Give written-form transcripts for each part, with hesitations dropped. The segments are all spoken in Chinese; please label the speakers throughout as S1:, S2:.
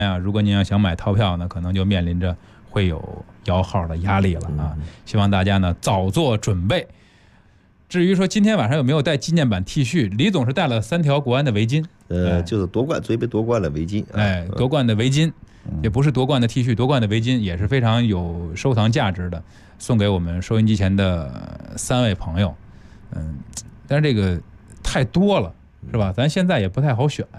S1: 如果您要想买套票呢，可能就面临着会有摇号的压力了啊！希望大家呢早做准备。至于说今天晚上有没有带纪念版 T 恤，李总是带了3条国安的围巾，
S2: 就是最被夺冠的围巾，
S1: 夺冠的围巾，也不是夺冠的 T 恤，夺冠的围巾也是非常有收藏价值的，送给我们收音机前的3位朋友。但是这个太多了，是吧？咱现在也不太好选。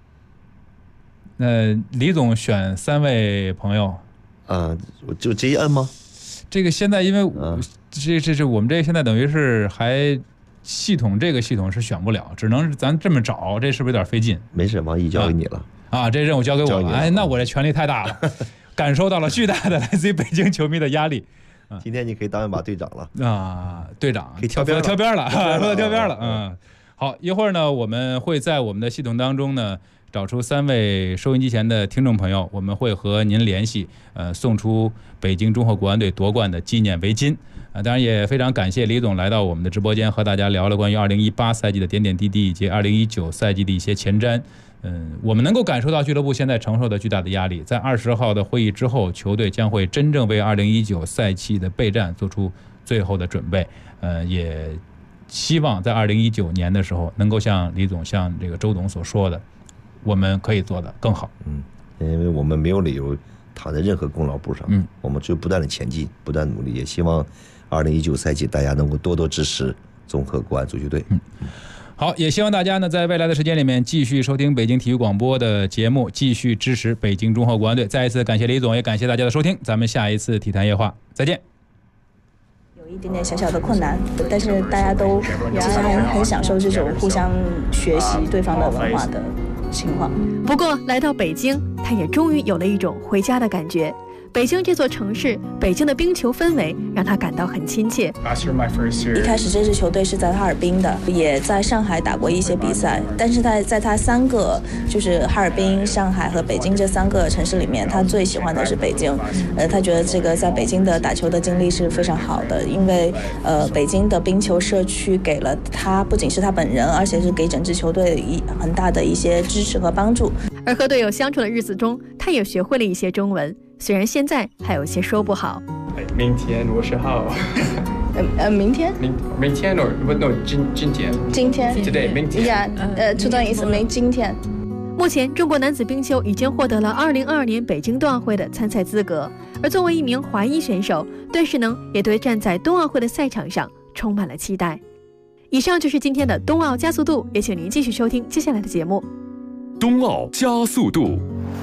S1: 李总选3位朋友
S2: 就直接摁吗？
S1: 这个现在因为这我们这现在等于是还这个系统是选不了，只能是咱这么找，这是不是有点费劲？
S2: 没事，王毅交给你了
S1: 这任务交给我了。那我这权力太大了，感受到了巨大的来自于北京球迷的压力。
S2: 今天你可以当一把队长了
S1: 队长
S2: 可以跳边
S1: 了。好，一会儿呢，我们会在我们的系统当中呢找出3位收音机前的听众朋友，我们会和您联系，送出北京中赫国安队夺冠的纪念围巾。当然也非常感谢李总来到我们的直播间，和大家聊了关于2018赛季的点点滴滴以及2019赛季的一些前瞻。我们能够感受到俱乐部现在承受的巨大的压力，在20号的会议之后，球队将会真正为2019赛季的备战做出最后的准备。也希望在2019年的时候，能够像李总、像这个周董所说的，我们可以做得更好。
S2: 因为我们没有理由躺在任何功劳簿上，我们就不断的前进，不断努力，也希望2019赛季大家能够多多支持综合国安足球队。
S1: 好，也希望大家呢在未来的时间里面继续收听北京体育广播的节目，继续支持北京中赫国安队。再一次感谢李总，也感谢大家的收听，咱们下一次体坛夜话再见。
S3: 有一点点小小的困难，但是大家都其实很享受这种互相学习对方的文化的情况。
S4: 不过来到北京，他也终于有了一种回家的感觉。北京这座城市，北京的冰球氛围让他感到很亲切。
S3: 一开始这支球队是在哈尔滨的，也在上海打过一些比赛，但是在他3个就是哈尔滨、上海和北京这3个城市里面，他最喜欢的是北京。他觉得这个在北京的打球的经历是非常好的，因为北京的冰球社区给了他不仅是他本人，而且是给整支球队很大的一些支持和帮助。
S4: 而和队友相处的日子中，他也学会了一些中文，虽然现在还有些说不好。
S5: 明天我是好。
S3: 明天？
S5: 明天 or no 今天。
S3: 今天。
S5: Today 明天。
S3: 这段意思今天。
S4: 目前，中国男子冰球已经获得了2022年北京冬奥会的参赛资格，而作为一名华裔选手，段世能也对站在冬奥会的赛场上充满了期待。以上就是今天的冬奥加速度，也请您继续收听接下来的节目。
S6: 冬奥加速度。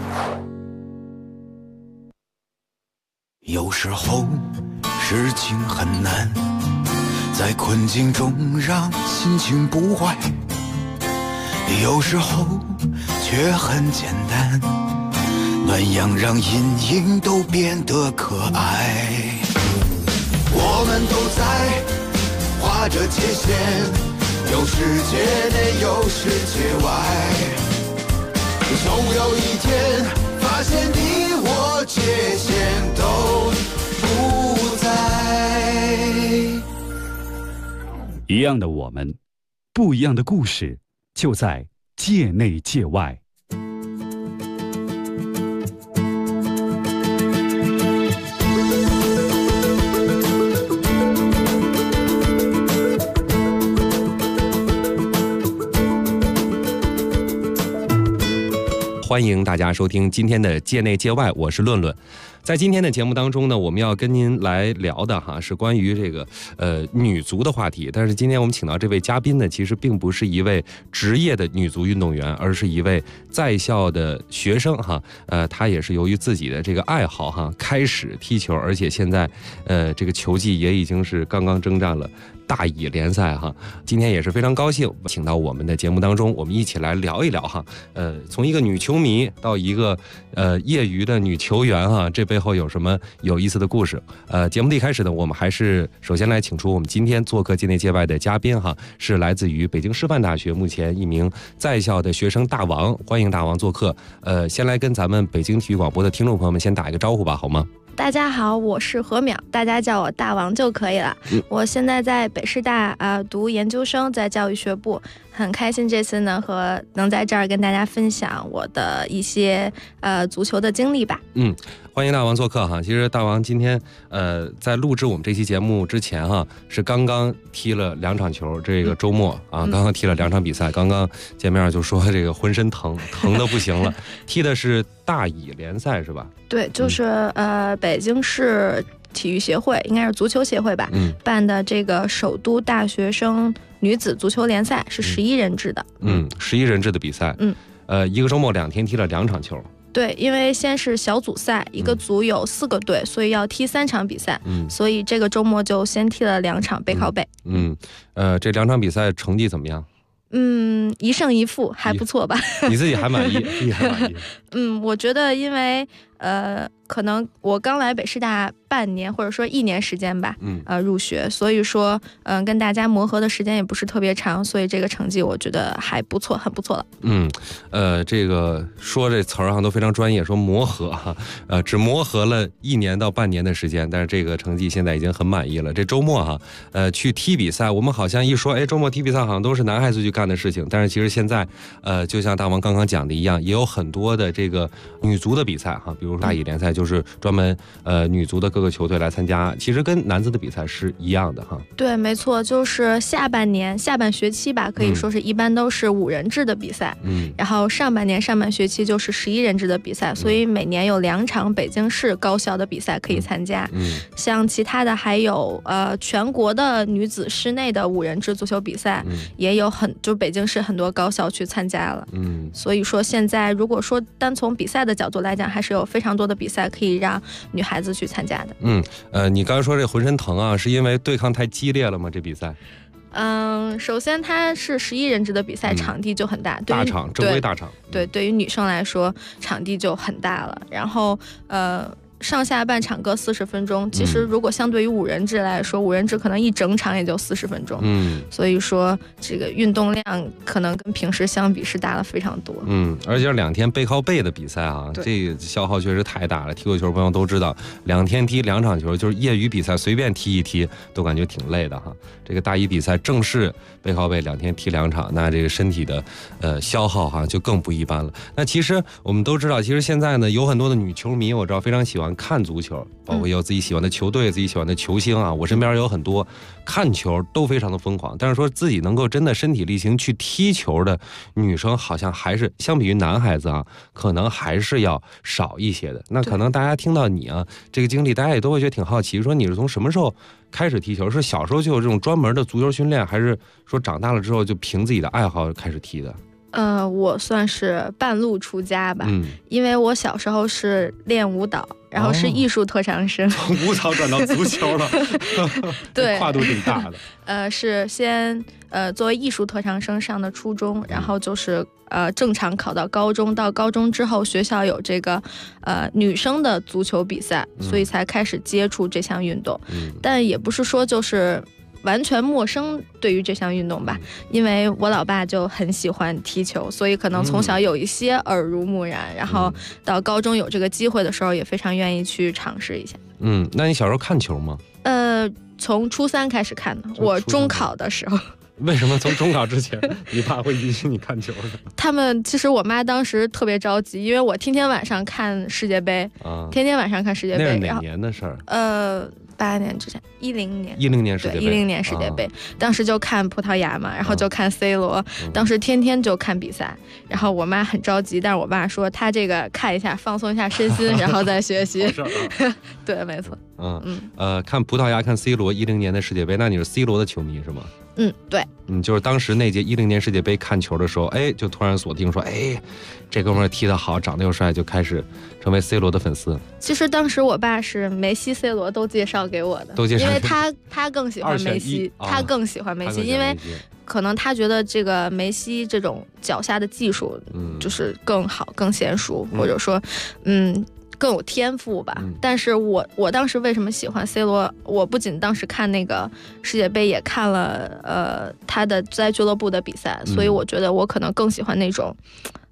S7: 有时候事情很难，在困境中让心情不坏，有时候却很简单，暖阳让阴影都变得可爱。我们都在画着界限，有世界内有世界外，总有一天发现你我界限都不在。
S6: 一样的我们，不一样的故事，就在界内界外。
S8: 欢迎大家收听今天的界内界外，我是论论。在今天的节目当中呢，我们要跟您来聊的是关于这个女足的话题。但是今天我们请到这位嘉宾呢，其实并不是一位职业的女足运动员，而是一位在校的学生他也是由于自己的这个爱好开始踢球，而且现在这个球技也已经是刚刚征战了大乙联赛今天也是非常高兴请到我们的节目当中，我们一起来聊一聊从一个女球迷到一个业余的女球员这背后有什么有意思的故事。节目的一开始呢，我们还是首先来请出我们今天做客界内界外的嘉宾是来自于北京师范大学目前一名在校的学生大王，欢迎大王做客。先来跟咱们北京体育广播的听众朋友们先打一个招呼吧，好吗？
S9: 大家好，我是何淼，大家叫我大王就可以了。我现在在北师大读研究生，在教育学部， 很开心这次呢能在这儿跟大家分享我的一些足球的经历吧。
S8: 欢迎大王做客哈。其实大王今天在录制我们这期节目之前哈，是刚刚踢了2场球，这个周末啊，刚刚踢了2场比赛，刚刚见面就说这个浑身疼的不行了。踢的是大乙联赛是吧？
S9: 对，就是北京市体育协会，应该是足球协会吧，办的这个首都大学生女子足球联赛，是11人制的。11人制的比赛。一个周末2天踢了2场球。对，因为先是小组赛，一个组有4个队，所以要踢3场比赛，所以这个周末就先踢了2场背靠背。这2场比赛成绩怎么样？1胜1负，还不错吧？
S8: 你自己还满意？你还满意？
S9: 我觉得因为可能我刚来北师大半年或者说1年时间吧，入学，所以说跟大家磨合的时间也不是特别长，所以这个成绩我觉得还不错，很不错了。这个说这词儿都非常专业，说磨合哈，只磨合了1年到半年的时间，但是这个成绩现在已经很满意了。这周末哈，去踢比赛，我们好像一说，周末踢比赛好像都是男孩子去干的事情，但是其实现在就像大王刚刚讲的一样，也有很多的这个女足的比赛哈，比如大乙联赛就是专门女足的各个球队来参加，其实跟男子的比赛是一样的哈。对，没错，就是下半学期吧，可以说是一般都是5人制的比赛，然后上半学期就是11人制的比赛，所以每年有2场北京市高校的比赛可以参加。像其他的还有全国的女子室内的5人制足球比赛，也有就北京市很多高校去参加了。所以说现在如果说单从比赛的角度来讲，还是有非常多的比赛可以让女孩子去参加的。你刚才说这浑身疼啊，是因为对抗太激烈了吗？这比赛？首先它是11人制的比赛，场地就很大，
S8: 大场，正规大场。
S9: 对，对于女生来说，场地就很大了。然后上下半场各40分钟，其实如果相对于5人制来说，5人制可能一整场也就40分钟。所以说这个运动量可能跟平时相比是大了非常多。而且2天背靠背的比赛啊，这个消耗确实太大了。踢过球朋友都知道，2天踢2场球，就是业余比赛随便踢一踢都感觉挺累的哈。这个大乙比赛正式背靠背2天踢2场，那这个身体的消耗哈就更不一般了。那其实我们都知道，其实现在呢有很多的女球迷，我知道非常喜欢看足球，包括有自己喜欢的球队、自己喜欢的球星啊。我身边有很多看球都非常的疯狂，但是说自己能够真的身体力行去踢球的女生，好像还是相比于男孩子啊，可能还是要少一些的。那可能大家听到你啊这个经历，大家也都会觉得挺好奇，说你是从什么时候开始踢球？是小时候就有这种专门的足球训练，还是说长大了之后就凭自己的爱好开始踢的？我算是半路出家吧，因为我小时候是练舞蹈，然后是艺术特长生，
S8: 从舞蹈转到足球了，对，跨度挺大的。
S9: 是先作为艺术特长生上的初中，然后就是正常考到高中，到高中之后学校有这个女生的足球比赛，所以才开始接触这项运动。但也不是说就是完全陌生对于这项运动吧，因为我老爸就很喜欢踢球，所以可能从小有一些耳濡目染，然后到高中有这个机会的时候也非常愿意去尝试一下。
S8: 那你小时候看球吗？
S9: 从初3开始看的，我中考的时候。
S8: 为什么从中考之前你爸会允许你看球呢？
S9: 其实我妈当时特别着急，因为我天天晚上看世界杯，天天晚上看世界杯。
S8: 那是哪年的事儿
S9: ？8年之前，10年。
S8: 10年世界杯。
S9: 对，10年世界杯，当时就看葡萄牙嘛，然后就看 C 罗，当时天天就看比赛。然后我妈很着急，但是我爸说他这个看一下，放松一下身心，然后再学习。对，没错。
S8: 看葡萄牙，看 C 罗，10年的世界杯，那你是 C 罗的球迷是吗？
S9: 对。
S8: 就是当时那届10年世界杯看球的时候，就突然锁定说，这哥们儿踢得好，长得又帅，就开始成为 C 罗的粉丝。
S9: 其实当时我爸是梅西、C 罗都介绍给我的，因为他更喜欢梅西，他更喜欢梅西，因为可能他觉得这个梅西这种脚下的技术就是更好、更娴熟，或者说更有天赋吧。但是我当时为什么喜欢 C 罗？我不仅当时看那个世界杯，也看了他的在俱乐部的比赛，所以我觉得我可能更喜欢那种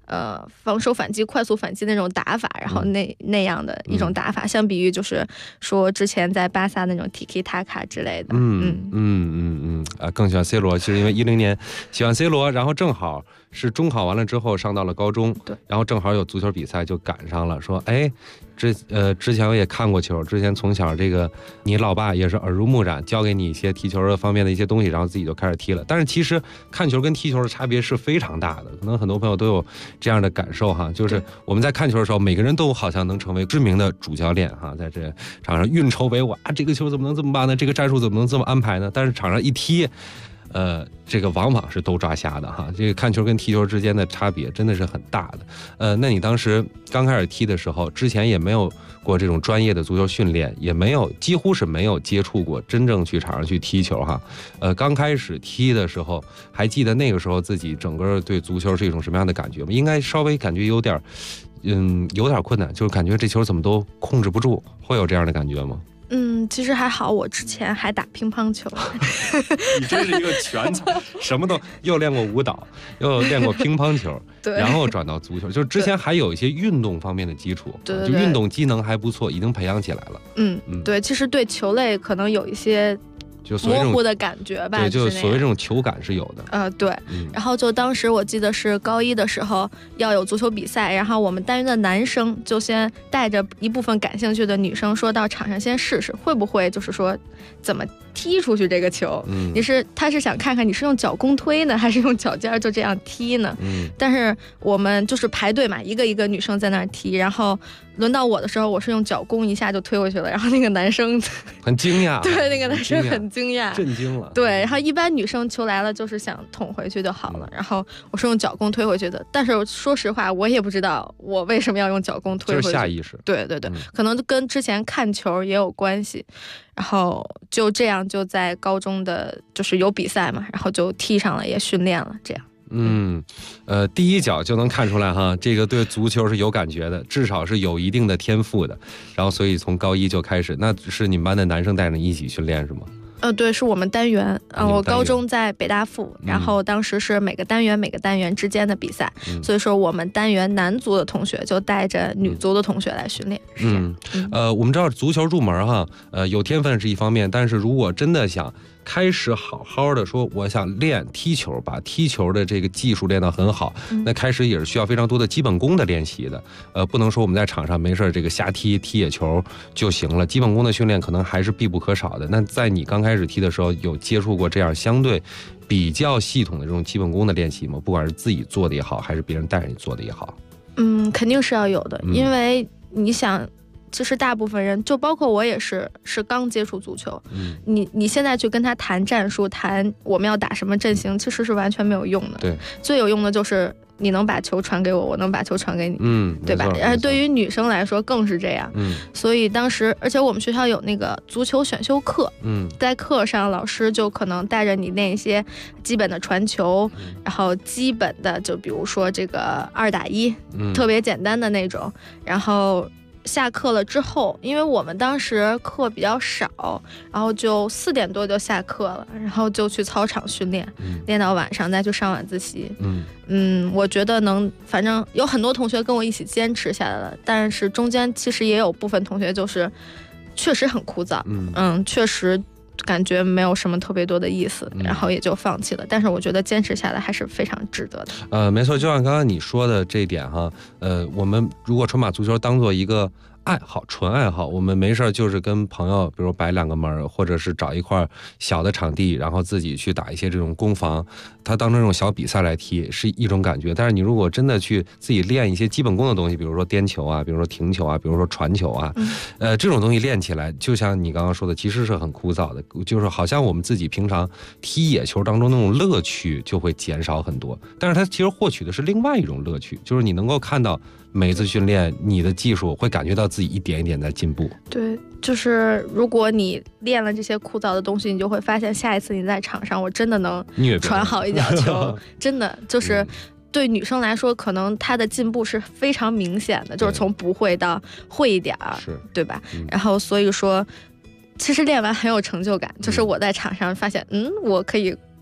S9: 防守反击、快速反击那种打法，然后那样的一种打法，相比于就是说之前在巴萨那种 Tiki Taka 之类的。
S8: 更喜欢 C 罗，就是因为10年喜欢 C 罗，然后正好是中考完了之后上到了高中，
S9: 对，
S8: 然后正好有足球比赛就赶上了，说哎。之前我也看过球，之前从小这个你老爸也是耳濡目染，教给你一些踢球的方面的一些东西，然后自己就开始踢了。但是其实看球跟踢球的差别是非常大的，可能很多朋友都有这样的感受哈，就是我们在看球的时候，每个人都好像能成为知名的主教练哈，在这场上运筹帷幄啊，这个球怎么能这么办呢？这个战术怎么能这么安排呢？但是场上一踢。这个往往是都抓瞎的哈，这个看球跟踢球之间的差别真的是很大的。那你当时刚开始踢的时候，之前也没有过这种专业的足球训练，也没有，几乎是没有接触过真正去场上去踢球哈。刚开始踢的时候，还记得那个时候自己整个对足球是一种什么样的感觉吗？应该稍微感觉有点困难，就是感觉这球怎么都控制不住，会有这样的感觉吗？
S9: 其实还好，我之前还打乒乓球。
S8: 你真是一个全才，什么都又练过舞蹈，又练过乒乓球，
S9: 对，
S8: 然后转到足球，就是之前还有一些运动方面的基础，
S9: 对，
S8: 就运动机能还不错，已经培养起来了。
S9: 对，其实对球类可能有一些。
S8: 就模
S9: 糊的感觉吧，
S8: 对，就所谓这种球感是有的。
S9: 对。然后就当时我记得是高一的时候要有足球比赛，然后我们单元的男生就先带着一部分感兴趣的女生说到场上先试试，会不会就是说怎么踢出去这个球。他是想看看你是用脚弓推呢，还是用脚尖就这样踢呢。但是我们就是排队嘛，一个一个女生在那儿踢，然后轮到我的时候，我是用脚弓一下就推过去了，然后那个男生
S8: 很惊讶，
S9: 对，那个男生很惊讶，
S8: 震惊了。
S9: 对，然后一般女生球来了就是想捅回去就好了，然后我是用脚弓推回去的。但是说实话，我也不知道我为什么要用脚弓推回去，
S8: 就是下意识。
S9: 对，可能跟之前看球也有关系。然后就这样就在高中的就是有比赛嘛，然后就踢上了，也训练了，这样。
S8: 第一脚就能看出来哈，这个对足球是有感觉的，至少是有一定的天赋的。然后所以从高一就开始，那是你们班的男生带着你一起训练是吗？
S9: 对，是我们单元。我高中在北大附，然后当时是每个单元之间的比赛，所以说我们单元男足的同学就带着女足的同学来训练。
S8: 我们知道足球入门哈，有天分是一方面，但是如果真的想开始好好的说我想练踢球，把踢球的这个技术练到很好，那开始也是需要非常多的基本功的练习的。不能说我们在场上没事这个瞎踢野球就行了，基本功的训练可能还是必不可少的。那在你刚开始踢的时候，有接触过这样相对比较系统的这种基本功的练习吗？不管是自己做的也好，还是别人带着你做的也好。
S9: 肯定是要有的，因为你想。其实大部分人，就包括我也是刚接触足球。你现在去跟他谈战术，谈我们要打什么阵型，其实是完全没有用的。
S8: 对，
S9: 最有用的就是你能把球传给我，我能把球传给你，对吧？而对于女生来说更是这样。所以当时，而且我们学校有那个足球选修课，在课上老师就可能带着你练一些基本的传球，然后基本的就比如说这个2打1，特别简单的那种，然后。下课了之后，因为我们当时课比较少，然后就4点多就下课了，然后就去操场训练，练到晚上再去上晚自习。我觉得反正有很多同学跟我一起坚持下来了，但是中间其实也有部分同学就是确实很枯燥，确实感觉没有什么特别多的意思，然后也就放弃了。但是我觉得坚持下来还是非常值得的。
S8: 没错，就像刚刚你说的这一点哈，我们如果纯把足球当做一个爱好，纯爱好，我们没事就是跟朋友，比如摆2个门，或者是找一块小的场地，然后自己去打一些这种攻防，它当成这种小比赛来踢是一种感觉。但是你如果真的去自己练一些基本功的东西，比如说颠球啊，比如说停球啊，比如说传球啊，这种东西练起来，就像你刚刚说的，其实是很枯燥的，就是好像我们自己平常踢野球当中那种乐趣就会减少很多。但是它其实获取的是另外一种乐趣，就是你能够看到每次训练你的技术会感觉到自己一点一点在进步。
S9: 对，就是如果你练了这些枯燥的东西，你就会发现下一次你在场上我真的能传好一脚球。真的就是对女生来说，可能她的进步是非常明显的，就是从不会到会一点儿，对吧？然后所以说其实练完很有成就感，就是我在场上发现我可以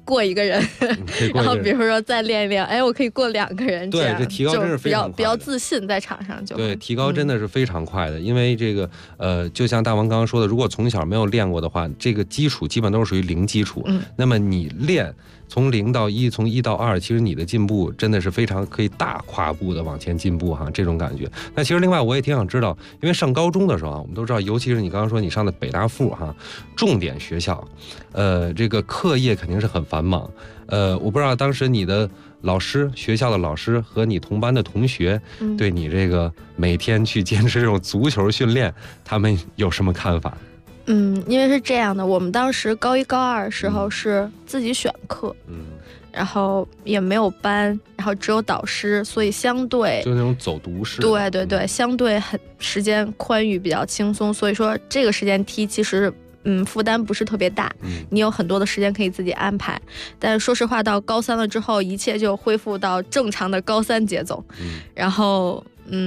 S9: 过一个人，然后比如说再练一练，哎，我可以过2个人，
S8: 对，这提高真是非常快的，
S9: 比较自信，在场上就
S8: 对提高真的是非常快的，因为这个就像大王刚刚说的，如果从小没有练过的话，这个基础基本都是属于零基础，那么你练。从0到1，从1到2，其实你的进步真的是非常可以大跨步的往前进步哈，这种感觉。那其实另外我也挺想知道，因为上高中的时候啊，我们都知道，尤其是你刚刚说你上的北大附哈，重点学校，这个课业肯定是很繁忙。我不知道当时你的老师、学校的老师和你同班的同学，对你这个每天去坚持这种足球训练，他们有什么看法？
S9: 因为是这样的，我们当时高1、高2的时候是自己选课，然后也没有班，然后只有导师，所以相对
S8: 就那种走读式。
S9: 对对对，相对很时间宽裕，比较轻松，所以说这个时间踢其实负担不是特别大，你有很多的时间可以自己安排。但是说实话，到高3了之后，一切就恢复到正常的高3节奏。然后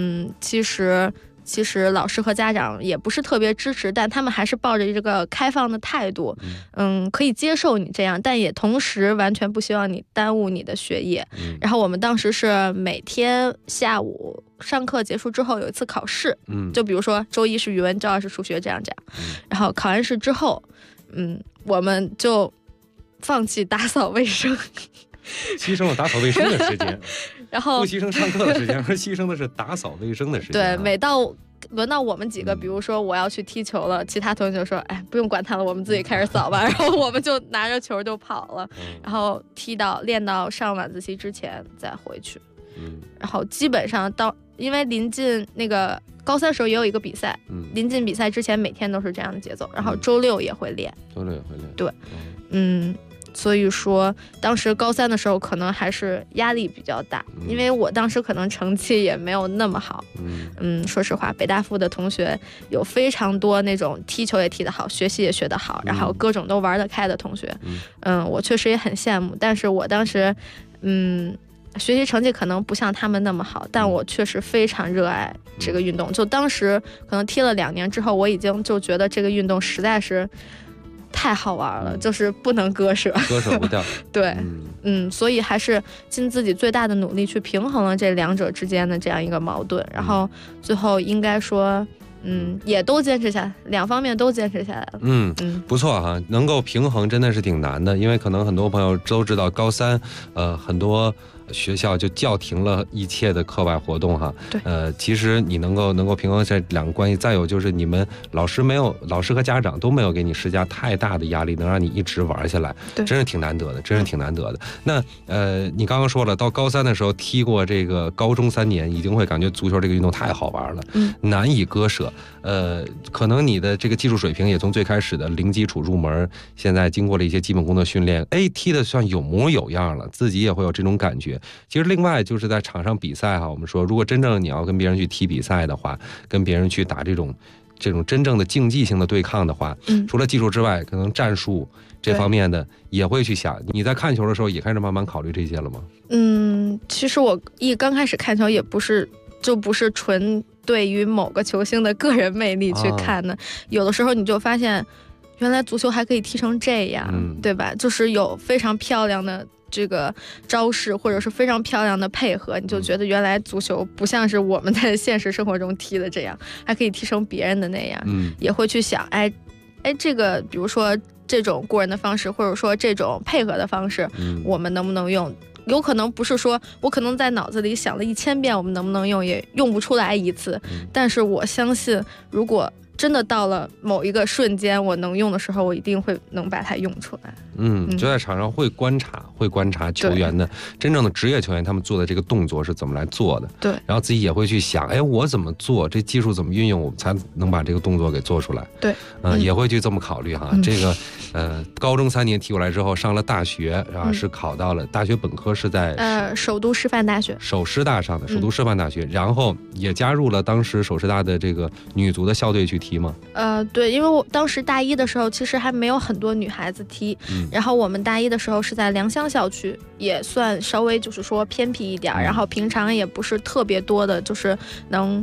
S9: 其实老师和家长也不是特别支持，但他们还是抱着这个开放的态度，可以接受你这样，但也同时完全不希望你耽误你的学业。然后我们当时是每天下午上课结束之后有一次考试，就比如说周1是语文，周2是数学，这样。然后考完试之后，我们就放弃打扫卫生，
S8: 牺牲了打扫卫生的时间。
S9: 然后
S8: 不牺牲上课的时间，而牺牲的是打扫卫生的时间。
S9: 对，每到轮到我们几个，比如说我要去踢球了，其他同学就说：“哎，不用管他了，我们自己开始扫吧。”然后我们就拿着球就跑了，然后练到上晚自习之前再回去。然后基本上因为临近那个高3时候也有一个比赛，临近比赛之前每天都是这样的节奏，然后周6也会练。对，所以说当时高3的时候可能还是压力比较大，因为我当时可能成绩也没有那么好。说实话，北大附的同学有非常多那种踢球也踢得好，学习也学得好，然后各种都玩得开的同学。我确实也很羡慕，但是我当时学习成绩可能不像他们那么好，但我确实非常热爱这个运动。就当时可能踢了2年之后，我已经就觉得这个运动实在是太好玩了，就是不能割舍
S8: 不掉。
S9: 对，所以还是尽自己最大的努力去平衡了这2者之间的这样一个矛盾，然后最后应该说也都坚持下来，2方面都坚持下来了。
S8: 不错哈，能够平衡真的是挺难的，因为可能很多朋友都知道高3很多学校就叫停了一切的课外活动哈。
S9: 对，
S8: 其实你能够平衡这2个关系，再有就是你们老师和家长都没有给你施加太大的压力，能让你一直玩下来，
S9: 对，
S8: 真是挺难得的，那你刚刚说了，到高3的时候踢过这个高中3年，已经会感觉足球这个运动太好玩了，难以割舍。可能你的这个技术水平也从最开始的零基础入门，现在经过了一些基本功的训练，踢得算有模有样了，自己也会有这种感觉。其实另外就是在场上比赛哈，我们说如果真正你要跟别人去踢比赛的话，跟别人去打这种真正的竞技性的对抗的话，除了技术之外，可能战术这方面的也会去想。你在看球的时候也开始慢慢考虑这些了吗？
S9: 其实我刚开始看球也不是纯对于某个球星的个人魅力去看的，有的时候你就发现原来足球还可以踢成这样，对吧？就是有非常漂亮的这个招式，或者是非常漂亮的配合，你就觉得原来足球不像是我们在现实生活中踢的这样，还可以踢成别人的那样。也会去想，这个比如说这种过人的方式，或者说这种配合的方式，我们能不能用？有可能不是说我可能在脑子里想了1000遍我们能不能用，也用不出来一次，但是我相信如果真的到了某一个瞬间我能用的时候，我一定会能把它用出来。
S8: 就在场上会观察球员的真正的职业球员他们做的这个动作是怎么来做的，
S9: 对，
S8: 然后自己也会去想，我怎么做，这技术怎么运用，我们才能把这个动作给做出来。
S9: 对，
S8: 也会去这么考虑哈。这个高中3年踢过来之后，上了大学，然后是考到了大学本科是在
S9: 首都师范大学，
S8: 首师大上的首都师范大学，然后也加入了当时首师大的这个女足的校队去踢吗？
S9: 对，因为我当时大1的时候其实还没有很多女孩子踢，然后我们大1的时候是在良乡校区，也算稍微就是说偏僻一点，然后平常也不是特别多的就是能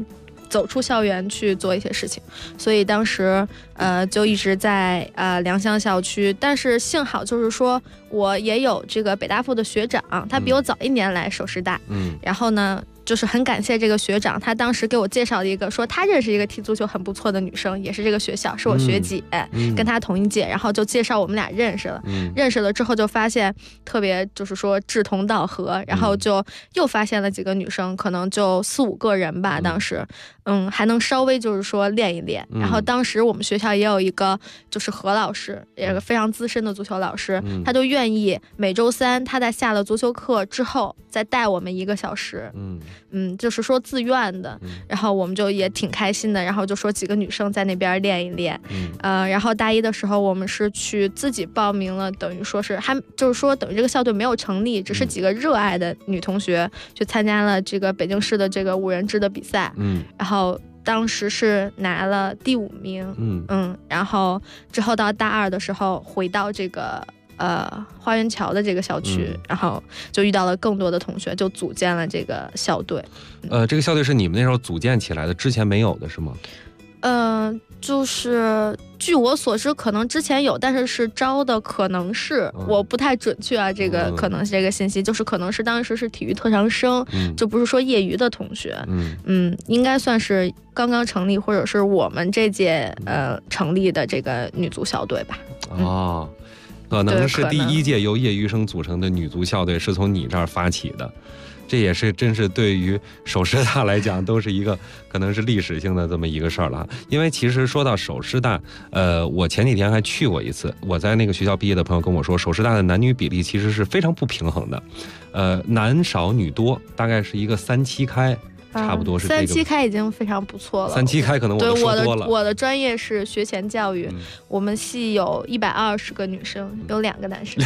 S9: 走出校园去做一些事情，所以当时就一直在良乡校区。但是幸好就是说我也有这个北大附的学长，他比我早1年来首师大，然后呢就是很感谢这个学长，他当时给我介绍了一个，说他认识一个踢足球很不错的女生，也是这个学校，是我学姐，跟他同一届，然后就介绍我们俩认识了。认识了之后就发现特别就是说志同道合，然后就又发现了几个女生，可能就4、5个人吧，当时还能稍微就是说练一练。然后当时我们学校也有一个就是何老师，也是个非常资深的足球老师，他就愿意每周3他在下了足球课之后再带我们1个小时，就是说自愿的，然后我们就也挺开心的，然后就说几个女生在那边练一练，然后大1的时候我们是去自己报名了，等于说是还就是说等于这个校队没有成立，只是几个热爱的女同学去参加了这个北京市的这个5人制的比赛，然后当时是拿了第5名，然后之后到大2的时候回到这个花园桥的这个校区，然后就遇到了更多的同学，就组建了这个校队。
S8: 这个校队是你们那时候组建起来的，之前没有的是吗？
S9: 就是据我所知，可能之前有，但是是招的，可能是我不太准确啊。这个可能是这个信息，就是可能是当时是体育特长生，就不是说业余的同学。应该算是刚刚成立，或者是我们这届成立的这个女足校队吧。
S8: 可能是第1届由业余生组成的女足校队是从你这儿发起的，这也是真是对于首师大来讲都是一个可能是历史性的这么一个事儿了。因为其实说到首师大，我前几天还去过一次，我在那个学校毕业的朋友跟我说，首师大的男女比例其实是非常不平衡的，男少女多，大概是一个3七开。差不多是
S9: 3七开已经非常不错了。
S8: 3七开可能我说多了。
S9: 我的专业是学前教育，我们系有120个女生，有2个男生。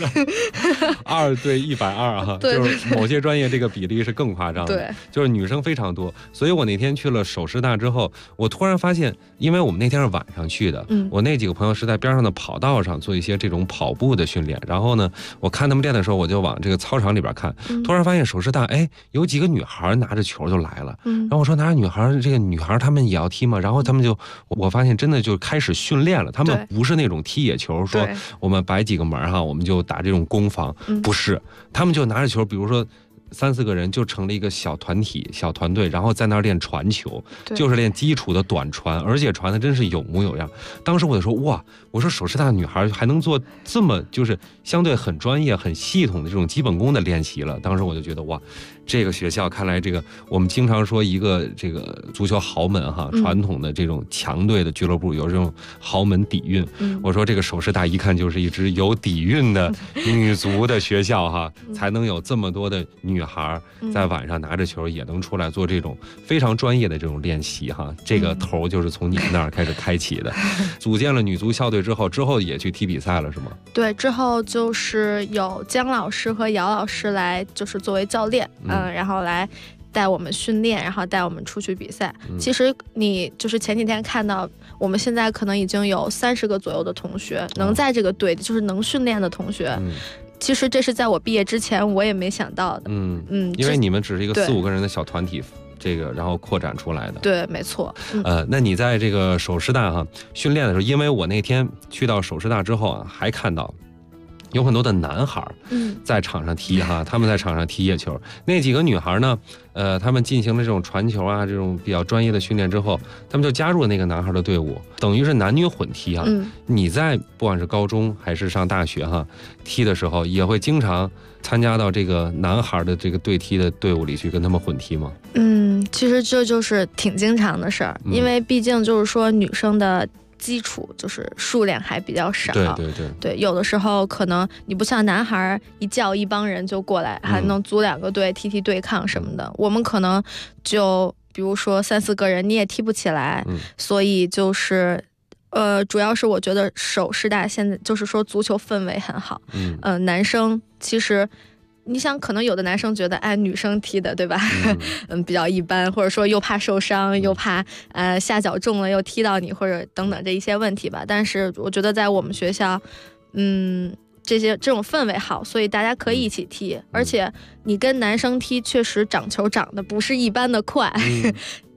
S8: 2对120哈，就是某些专业这个比例是更夸张的，对，就是女生非常多。所以我那天去了首师大之后，我突然发现，因为我们那天是晚上去的，我那几个朋友是在边上的跑道上做一些这种跑步的训练，然后呢，我看他们练的时候，我就往这个操场里边看，突然发现首师大，有几个女孩拿着球就来了，然后我说拿着女孩，这个女孩她们也要踢吗？然后他们就，我发现真的就开始训练了，他们不是那种踢野球，说我们摆几个门哈，我们就打这种攻防，不是，他们就拿着球，比如说3、4个人就成了一个小团体、小团队，然后在那儿练传球，就是练基础的短传，而且传的真是有模有样。当时我就说哇，我说首师大的女孩还能做这么就是相对很专业、很系统的这种基本功的练习了。当时我就觉得哇，这个学校看来这个我们经常说一个这个足球豪门哈，传统的这种强队的俱乐部有这种豪门底蕴。我说这个首师大一看就是一支有底蕴的女足的学校哈，才能有这么多的女孩在晚上拿着球也能出来做这种非常专业的这种练习哈。这个头就是从你们那儿开始开启的。组建了女足校队之后也去踢比赛了是吗？
S9: 对，之后就是有姜老师和姚老师来就是作为教练，然后来带我们训练，然后带我们出去比赛。其实你就是前几天看到我们现在可能已经有30个左右的同学能在这个队，就是能训练的同学。其实这是在我毕业之前我也没想到的。
S8: 因为你们只是一个4、5个人的小团体，这个然后扩展出来的。
S9: 对，没错。
S8: 那你在这个首师大哈训练的时候，因为我那天去到首师大之后啊，还看到有很多的男孩在场上踢哈，他们在场上踢野球。那几个女孩呢，他们进行了这种传球啊，这种比较专业的训练之后，他们就加入了那个男孩的队伍，等于是男女混踢哈。你在不管是高中还是上大学哈，踢的时候也会经常参加到这个男孩的这个队踢的队伍里去跟他们混踢吗？
S9: 其实这就是挺经常的事儿，因为毕竟就是说女生的基础就是数量还比较少，对，有的时候可能你不像男孩一叫一帮人就过来，还能组2个队踢对抗什么的，我们可能就比如说3、4个人你也踢不起来，所以就是主要是我觉得首师大现在就是说足球氛围很好，男生其实你想可能有的男生觉得女生踢的对吧，比较一般，或者说又怕受伤，又怕下脚重了又踢到你，或者等等这一些问题吧。但是我觉得在我们学校这种氛围好，所以大家可以一起踢，而且你跟男生踢确实长球长得不是一般的快，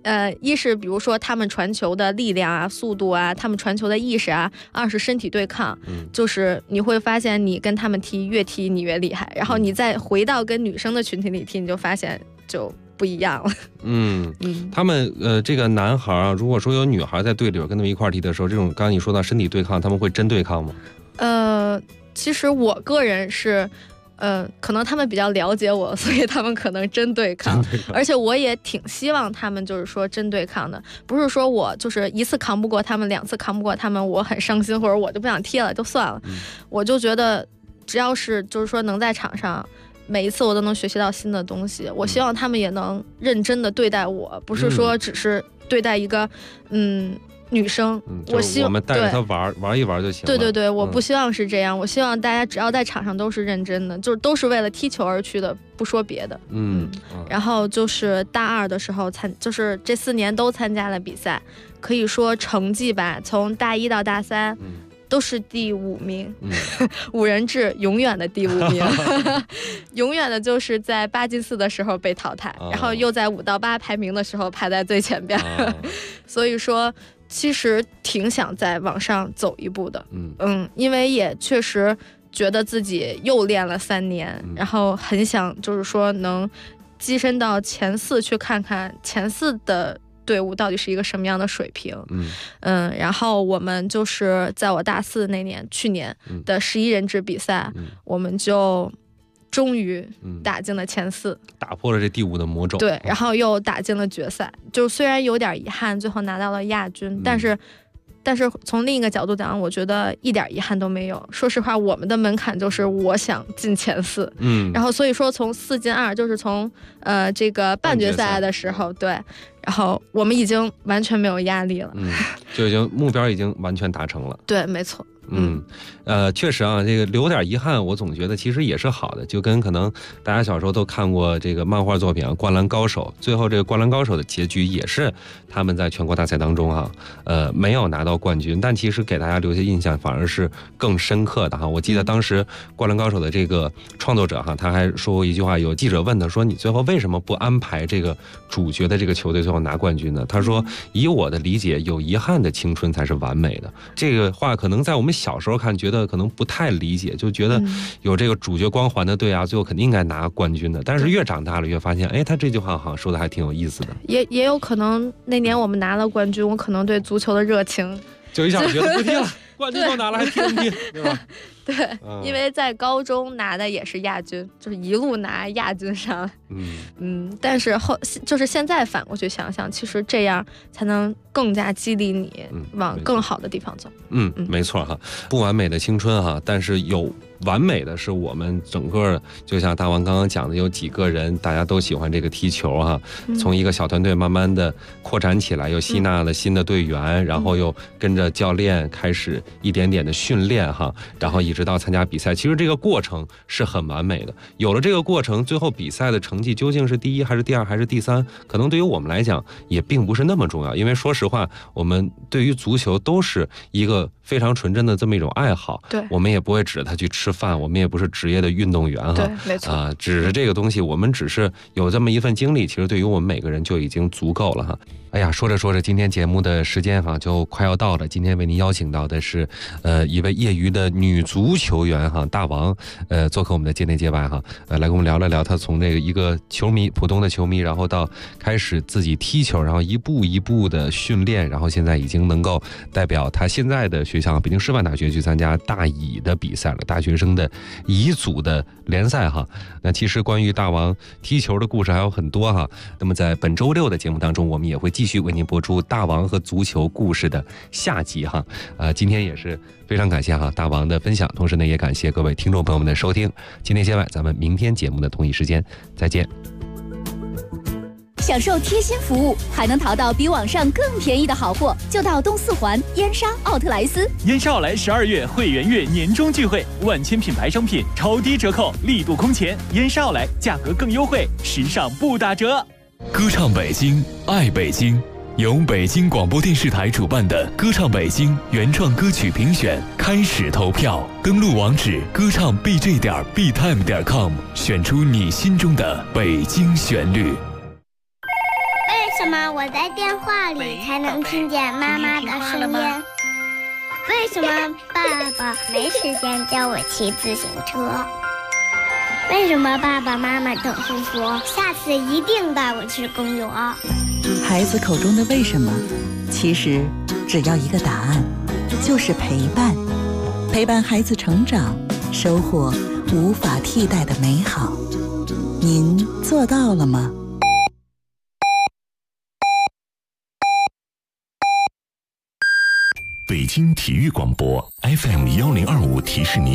S9: 一是比如说他们传球的力量啊、速度啊，他们传球的意识啊；二是身体对抗，就是你会发现你跟他们踢，越踢你越厉害，然后你再回到跟女生的群体里踢，你就发现就不一样了。
S8: 他们这个男孩啊，如果说有女孩在队里边跟他们一块踢的时候，这种刚刚你说到身体对抗，他们会真对抗吗？
S9: 其实我个人是。可能他们比较了解我，所以他们可能真对抗，而且我也挺希望他们就是说真对抗的，不是说我就是一次扛不过他们，2次扛不过他们，我很伤心，或者我就不想踢了就算了。我就觉得只要是就是说能在场上，每一次我都能学习到新的东西，我希望他们也能认真的对待我，不是说只是对待一个女生，
S8: 我们带着她玩一玩就行了。
S9: 对，我不希望是这样，我希望大家只要在场上都是认真的，就是都是为了踢球而去的，不说别的。然后就是大2的时候就是这4年都参加了比赛，可以说成绩吧，从大1到大3。都是第5名，5人制永远的第5名，永远的就是在8进4的时候被淘汰，然后又在5到8排名的时候排在最前边，所以说其实挺想再往上走一步的，因为也确实觉得自己又练了3年，然后很想就是说能跻身到前4，去看看前4的队伍到底是一个什么样的水平。然后我们就是在我大4那年，去年的11人制比赛，我们就终于打进了前4，
S8: 打破了这第5的魔咒。
S9: 对，然后又打进了决赛，就虽然有点遗憾，最后拿到了亚军，但是从另一个角度讲，我觉得一点遗憾都没有。说实话，我们的门槛就是我想进前4，然后所以说从4进2，就是从这个半决赛的时候，对，然后我们已经完全没有压力了，
S8: 就已经目标已经完全达成了。
S9: 对，没错。
S8: 确实啊，这个留点遗憾，我总觉得其实也是好的，就跟可能大家小时候都看过这个漫画作品啊，《灌篮高手》，最后这个《灌篮高手》的结局也是他们在全国大赛当中啊，没有拿到冠军，但其实给大家留下印象反而是更深刻的哈。我记得当时《灌篮高手》的这个创作者哈，他还说过一句话，有记者问他说：“你最后为什么不安排这个主角的这个球队最后拿冠军呢？”他说：“以我的理解，有遗憾的青春才是完美的。”这个话可能在我们小时候看，觉得可能不太理解，就觉得有这个主角光环的队啊，最后肯定应该拿冠军的。但是越长大了，越发现，哎，他这句话好像说的还挺有意思的。
S9: 也有可能那年我们拿了冠军，我可能对足球的热情
S8: 就一下觉得不踢了，冠军都拿了还踢不踢，对吧？
S9: 对，因为在高中拿的也是亚军，就是一路拿亚军上来。但是就是现在反过去想想，其实这样才能更加激励你往更好的地方走。
S8: 没错哈，不完美的青春哈，但是有完美的是我们整个，就像大王刚刚讲的，有几个人大家都喜欢这个踢球哈，从一个小团队慢慢的扩展起来，又吸纳了新的队员，然后又跟着教练开始一点点的训练哈，然后一直到参加比赛，其实这个过程是很完美的。有了这个过程，最后比赛的成绩究竟是第1还是第2还是第3，可能对于我们来讲也并不是那么重要，因为说实话，我们对于足球都是一个非常纯真的这么一种爱好。
S9: 对，
S8: 我们也不会指着它去吃饭，我们也不是职业的运动员哈。
S9: 对，没错。
S8: 只是这个东西，我们只是有这么一份经历，其实对于我们每个人就已经足够了哈。哎呀，说着说着，今天节目的时间哈就快要到了。今天为您邀请到的是一位业余的女足球员哈，大王，做客我们的界内界外哈，来跟我们聊了聊她从这个一个球迷，普通的球迷，然后到开始自己踢球，然后一步一步的训练，然后现在已经能够代表她现在的学校北京师范大学去参加大乙的比赛了，大学生的乙组的联赛哈。那其实关于大王踢球的故事还有很多哈。那么在本周6的节目当中，我们也会继续为您播出大王和足球故事的下集哈。今天也是非常感谢哈大王的分享，同时呢也感谢各位听众朋友们的收听。今天节外，咱们明天节目的同一时间再见。
S10: 享受贴心服务，还能淘到比网上更便宜的好货，就到东四环燕莎奥特莱斯。
S11: 燕莎奥莱12月会员月年终聚会，万千品牌商品超低折扣，力度空前。燕莎奥莱价格更优惠，时尚不打折。
S12: 歌唱北京，爱北京，由北京广播电视台主办的歌唱北京原创歌曲评选开始投票，登录网址歌唱 bj.btime.com， 选出你心中的北京旋律。
S13: 什么？ 么我在电话里才能听见妈妈的声音？为什么爸爸没时间教我骑自行车？为什么爸爸妈妈总是说下次一定带我去公园？
S14: 孩子口中的为什么，其实只要一个答案，就是陪伴。陪伴孩子成长，收获无法替代的美好。您做到了吗？
S12: 北京体育广播 FM1025提示您。